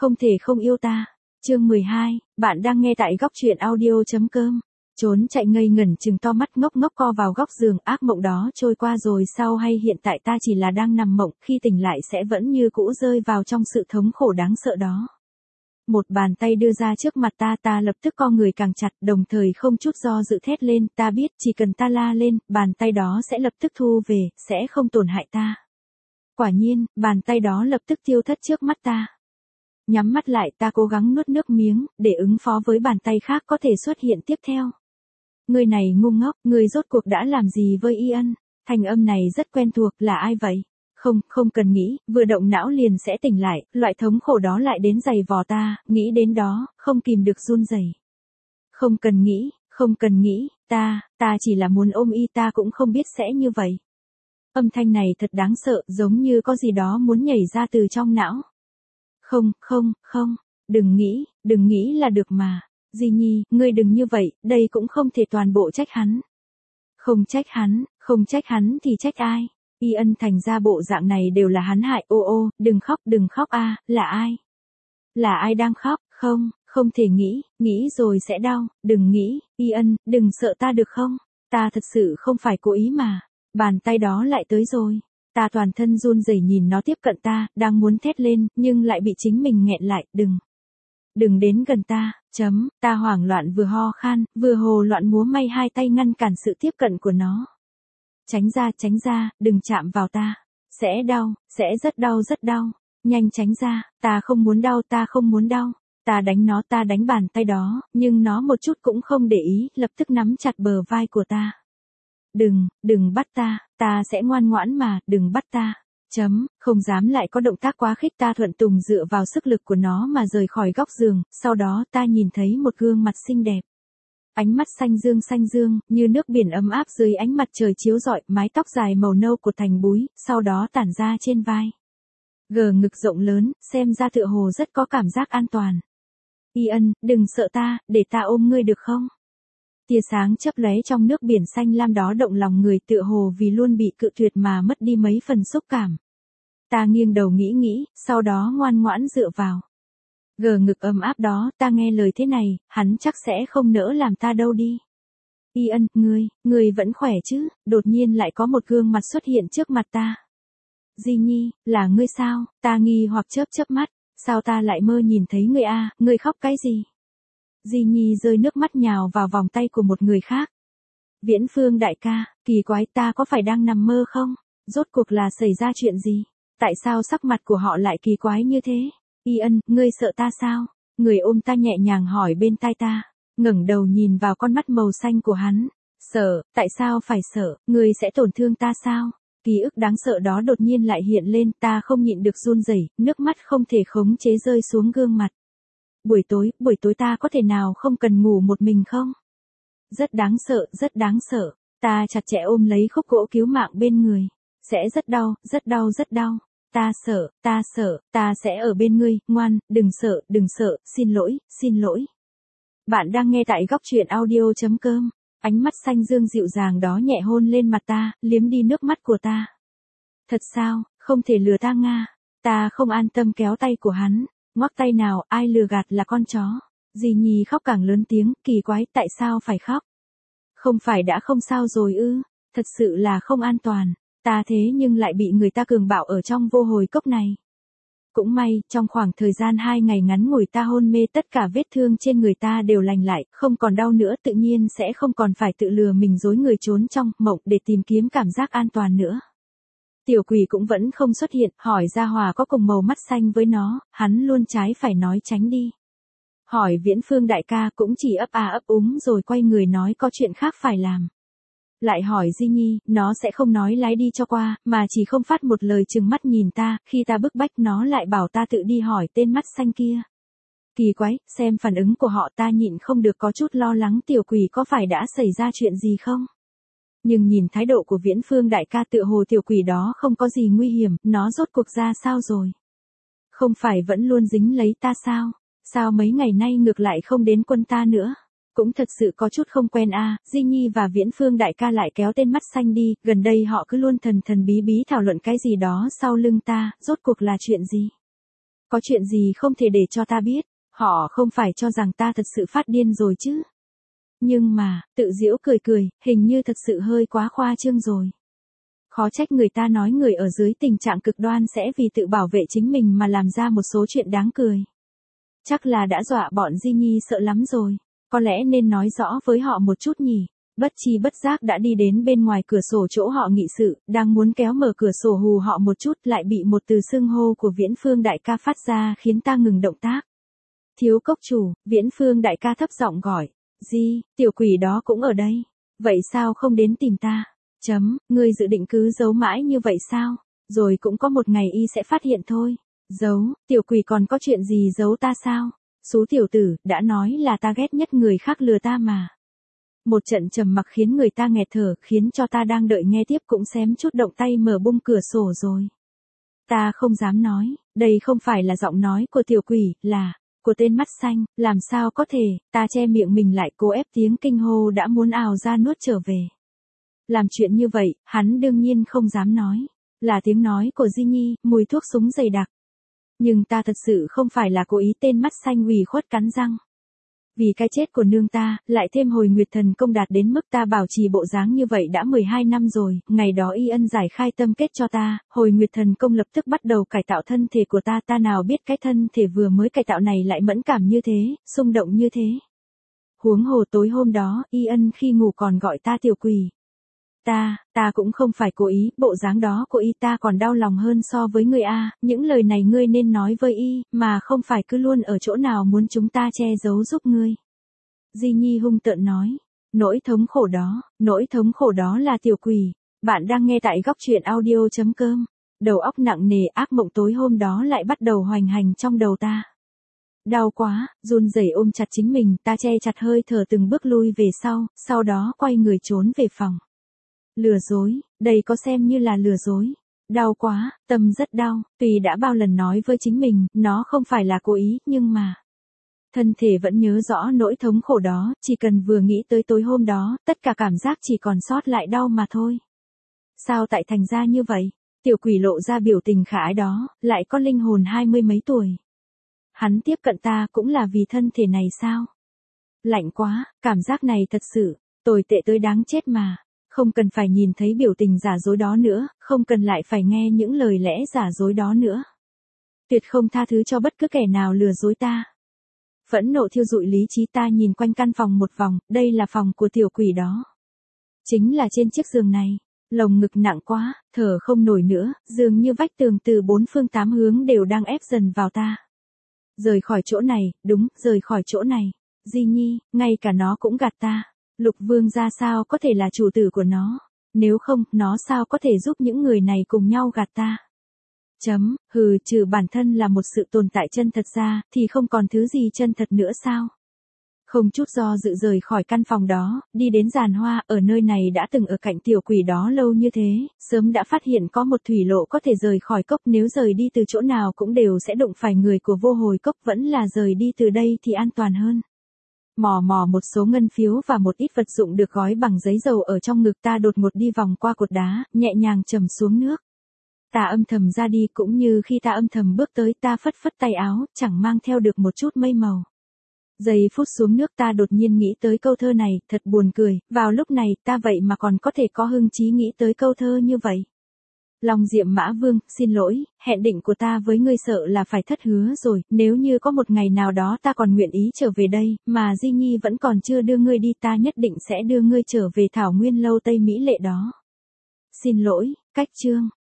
không thể không yêu ta. Chương 12, bạn đang nghe tại góc truyện audio.com. Trốn chạy ngây ngẩn chừng to mắt ngốc ngốc co vào góc giường, ác mộng đó trôi qua rồi sao, hay hiện tại ta chỉ là đang nằm mộng, khi tỉnh lại sẽ vẫn như cũ rơi vào trong sự thống khổ đáng sợ đó. Một bàn tay đưa ra trước mặt ta lập tức co người càng chặt, đồng thời không chút do dự thét lên, ta biết chỉ cần ta la lên, bàn tay đó sẽ lập tức thu về, sẽ không tổn hại ta. Quả nhiên, bàn tay đó lập tức tiêu thất trước mắt ta. Nhắm mắt lại, ta cố gắng nuốt nước miếng, để ứng phó với bàn tay khác có thể xuất hiện tiếp theo. Người này ngu ngốc, người rốt cuộc đã làm gì với Ian? Thanh âm này rất quen thuộc, là ai vậy? Không cần nghĩ, vừa động não liền sẽ tỉnh lại, loại thống khổ đó lại đến giày vò ta, nghĩ đến đó, không kìm được run rẩy. Không cần nghĩ, ta chỉ là muốn ôm y, ta cũng không biết sẽ như vậy. Âm thanh này thật đáng sợ, giống như có gì đó muốn nhảy ra từ trong não. Không, đừng nghĩ là được mà. Di Nhi, ngươi đừng như vậy, đây cũng không thể toàn bộ trách hắn. Không trách hắn thì trách ai? Ian thành ra bộ dạng này đều là hắn hại, ô, đừng khóc a, là ai? Là ai đang khóc? Không thể nghĩ rồi sẽ đau, đừng nghĩ, Ian, đừng sợ ta được không? Ta thật sự không phải cố ý mà. Bàn tay đó lại tới rồi. Ta toàn thân run rẩy nhìn nó tiếp cận ta, đang muốn thét lên, nhưng lại bị chính mình nghẹn lại, đừng đến gần ta, ta hoảng loạn vừa ho khan, vừa hồ loạn múa may hai tay ngăn cản sự tiếp cận của nó. Tránh ra, đừng chạm vào ta. Sẽ rất đau, nhanh tránh ra, ta không muốn đau. Ta đánh nó, ta đánh bàn tay đó, nhưng nó một chút cũng không để ý, lập tức nắm chặt bờ vai của ta. Đừng bắt ta sẽ ngoan ngoãn mà, đừng bắt ta. Không dám lại có động tác quá khích, ta thuận tùng dựa vào sức lực của nó mà rời khỏi góc giường, sau đó ta nhìn thấy một gương mặt xinh đẹp. Ánh mắt xanh dương, như nước biển ấm áp dưới ánh mặt trời chiếu rọi, mái tóc dài màu nâu cột thành búi, sau đó tản ra trên vai. Gờ ngực rộng lớn, xem ra tựa hồ rất có cảm giác an toàn. Ian, đừng sợ ta, để ta ôm ngươi được không? Tia sáng chớp lóe trong nước biển xanh lam đó động lòng người, tựa hồ vì luôn bị cự tuyệt mà mất đi mấy phần xúc cảm. Ta nghiêng đầu nghĩ, sau đó ngoan ngoãn dựa vào. Gờ ngực ấm áp đó, ta nghe lời thế này, hắn chắc sẽ không nỡ làm ta đâu đi. Ian, ngươi vẫn khỏe chứ? Đột nhiên lại có một gương mặt xuất hiện trước mặt ta. Di Nhi, là ngươi sao? Ta nghi hoặc chớp mắt, sao ta lại mơ nhìn thấy ngươi a? Ngươi khóc cái gì? Di Nhi rơi nước mắt nhào vào vòng tay của một người khác. Viễn Phương đại ca, kỳ quái, ta có phải đang nằm mơ không? Rốt cuộc là xảy ra chuyện gì? Tại sao sắc mặt của họ lại kỳ quái như thế? Ian, ngươi sợ ta sao? Người ôm ta nhẹ nhàng hỏi bên tai ta. Ngẩng đầu nhìn vào con mắt màu xanh của hắn. Sợ, tại sao phải sợ? Ngươi sẽ tổn thương ta sao? Ký ức đáng sợ đó đột nhiên lại hiện lên, ta không nhịn được run rẩy, nước mắt không thể khống chế rơi xuống gương mặt. Buổi tối ta có thể nào không cần ngủ một mình không? Rất đáng sợ. Ta chặt chẽ ôm lấy khúc gỗ cứu mạng bên người. Sẽ rất đau. Ta sợ, ta sẽ ở bên ngươi, ngoan, đừng sợ, xin lỗi. Bạn đang nghe tại góc truyện audio.com. Ánh mắt xanh dương dịu dàng đó nhẹ hôn lên mặt ta, liếm đi nước mắt của ta. Thật sao, không thể lừa ta nga. Ta không an tâm kéo tay của hắn. Ngoắc tay nào, ai lừa gạt là con chó. Di Nhi khóc càng lớn tiếng, kỳ quái, tại sao phải khóc? Không phải đã không sao rồi ư? Thật sự là không an toàn. Ta thế nhưng lại bị người ta cường bạo ở trong vô hồi cốc này. Cũng may, trong khoảng thời gian 2 ngày ngắn ngủi ta hôn mê, tất cả vết thương trên người ta đều lành lại, không còn đau nữa, tự nhiên sẽ không còn phải tự lừa mình dối người trốn trong mộng để tìm kiếm cảm giác an toàn nữa. Tiểu quỷ cũng vẫn không xuất hiện, hỏi Gia Hòa có cùng màu mắt xanh với nó, hắn luôn trái phải nói tránh đi. Hỏi Viễn Phương đại ca cũng chỉ ấp úng rồi quay người nói có chuyện khác phải làm. Lại hỏi Di Nhi, nó sẽ không nói lái đi cho qua, mà chỉ không phát một lời, trừng mắt nhìn ta, khi ta bức bách nó lại bảo ta tự đi hỏi tên mắt xanh kia. Kỳ quái, xem phản ứng của họ ta nhịn không được có chút lo lắng tiểu quỷ có phải đã xảy ra chuyện gì không? Nhưng nhìn thái độ của Viễn Phương đại ca tựa hồ tiểu quỷ đó không có gì nguy hiểm, nó rốt cuộc ra sao rồi? Không phải vẫn luôn dính lấy ta sao? Sao mấy ngày nay ngược lại không đến quân ta nữa? Cũng thật sự có chút không quen a. Di Nhi và Viễn Phương đại ca lại kéo tên mắt xanh đi, gần đây họ cứ luôn thần bí thảo luận cái gì đó sau lưng ta, rốt cuộc là chuyện gì? có chuyện gì không thể để cho ta biết, họ không phải cho rằng ta thật sự phát điên rồi chứ. Nhưng mà, tự giễu cười cười, hình như thật sự hơi quá khoa trương rồi. Khó trách người ta nói người ở dưới tình trạng cực đoan sẽ vì tự bảo vệ chính mình mà làm ra một số chuyện đáng cười. Chắc là đã dọa bọn Di Nhi sợ lắm rồi, có lẽ nên nói rõ với họ một chút nhỉ. Bất chi bất giác đã đi đến bên ngoài cửa sổ chỗ họ nghị sự, đang muốn kéo mở cửa sổ hù họ một chút lại bị một từ xưng hô của Viễn Phương đại ca phát ra khiến ta ngừng động tác. Thiếu cốc chủ, Viễn Phương đại ca thấp giọng gọi. Di, tiểu quỷ đó cũng ở đây. Vậy sao không đến tìm ta? Ngươi dự định cứ giấu mãi như vậy sao? Rồi cũng có một ngày y sẽ phát hiện thôi. Giấu, tiểu quỷ còn có chuyện gì giấu ta sao? Xú tiểu tử, đã nói là ta ghét nhất người khác lừa ta mà. Một trận trầm mặc khiến người ta nghẹt thở, khiến cho ta đang đợi nghe tiếp cũng xém chút động tay mở bung cửa sổ rồi. Ta không dám nói, đây không phải là giọng nói của tiểu quỷ, là của tên mắt xanh, làm sao có thể, ta che miệng mình lại cố ép tiếng kinh hô đã muốn ào ra nuốt trở về. Làm chuyện như vậy, hắn đương nhiên không dám nói, là tiếng nói của Di Nhi, mùi thuốc súng dày đặc. Nhưng ta thật sự không phải là cố ý, tên mắt xanh ủy khuất cắn răng. Vì cái chết của nương ta, lại thêm hồi nguyệt thần công đạt đến mức ta bảo trì bộ dáng như vậy đã 12 năm rồi, ngày đó y ân giải khai tâm kết cho ta, hồi nguyệt thần công lập tức bắt đầu cải tạo thân thể của ta nào biết cái thân thể vừa mới cải tạo này lại mẫn cảm như thế, xung động như thế. Huống hồ tối hôm đó, y ân khi ngủ còn gọi ta tiểu quỷ. Ta cũng không phải cố ý, bộ dáng đó của y ta còn đau lòng hơn so với ngươi a, những lời này ngươi nên nói với y, mà không phải cứ luôn ở chỗ nào muốn chúng ta che giấu giúp ngươi. Di Nhi hung tợn nói, nỗi thống khổ đó là tiểu quỷ. Bạn đang nghe tại góc truyện audio.com. Đầu óc nặng nề, ác mộng tối hôm đó lại bắt đầu hoành hành trong đầu ta. Đau quá, run rẩy ôm chặt chính mình, ta che chặt hơi thở từng bước lui về sau đó quay người trốn về phòng. Lừa dối, đây có xem như là lừa dối. Đau quá, tâm rất đau, tuy đã bao lần nói với chính mình, nó không phải là cố ý, nhưng mà thân thể vẫn nhớ rõ nỗi thống khổ đó, chỉ cần vừa nghĩ tới tối hôm đó, tất cả cảm giác chỉ còn sót lại đau mà thôi. Sao tại thành ra như vậy? Tiểu quỷ lộ ra biểu tình khả ái đó, lại có linh hồn 20 mấy tuổi. Hắn tiếp cận ta cũng là vì thân thể này sao? Lạnh quá, cảm giác này thật sự tồi tệ tới đáng chết mà. Không cần phải nhìn thấy biểu tình giả dối đó nữa, không cần lại phải nghe những lời lẽ giả dối đó nữa. Tuyệt không tha thứ cho bất cứ kẻ nào lừa dối ta. Phẫn nộ thiêu dụi lý trí ta nhìn quanh căn phòng một vòng, đây là phòng của tiểu quỷ đó. Chính là trên chiếc giường này, lồng ngực nặng quá, thở không nổi nữa, dường như vách tường từ 4 phương 8 hướng đều đang ép dần vào ta. Rời khỏi chỗ này, đúng, rời khỏi chỗ này. Di Nhi, ngay cả nó cũng gạt ta. Lục Vương ra sao có thể là chủ tử của nó, nếu không, nó sao có thể giúp những người này cùng nhau gạt ta. Trừ bản thân là một sự tồn tại chân thật ra, thì không còn thứ gì chân thật nữa sao? Không chút do dự rời khỏi căn phòng đó, đi đến giàn hoa, ở nơi này đã từng ở cạnh tiểu quỷ đó lâu như thế, sớm đã phát hiện có một thủy lộ có thể rời khỏi cốc, nếu rời đi từ chỗ nào cũng đều sẽ đụng phải người của vô hồi cốc, vẫn là rời đi từ đây thì an toàn hơn. Mò một số ngân phiếu và một ít vật dụng được gói bằng giấy dầu ở trong ngực, ta đột ngột đi vòng qua cột đá, nhẹ nhàng trầm xuống nước. Ta âm thầm ra đi, cũng như khi ta âm thầm bước tới, ta phất phất tay áo, chẳng mang theo được một chút mây màu. Giây phút xuống nước ta đột nhiên nghĩ tới câu thơ này, thật buồn cười, vào lúc này ta vậy mà còn có thể có hưng trí nghĩ tới câu thơ như vậy. Long Diệm Mã Vương, xin lỗi, hẹn định của ta với ngươi sợ là phải thất hứa rồi, nếu như có một ngày nào đó ta còn nguyện ý trở về đây, mà Di Nhi vẫn còn chưa đưa ngươi đi, ta nhất định sẽ đưa ngươi trở về Thảo Nguyên Lâu Tây Mỹ lệ đó. Xin lỗi, cách chương.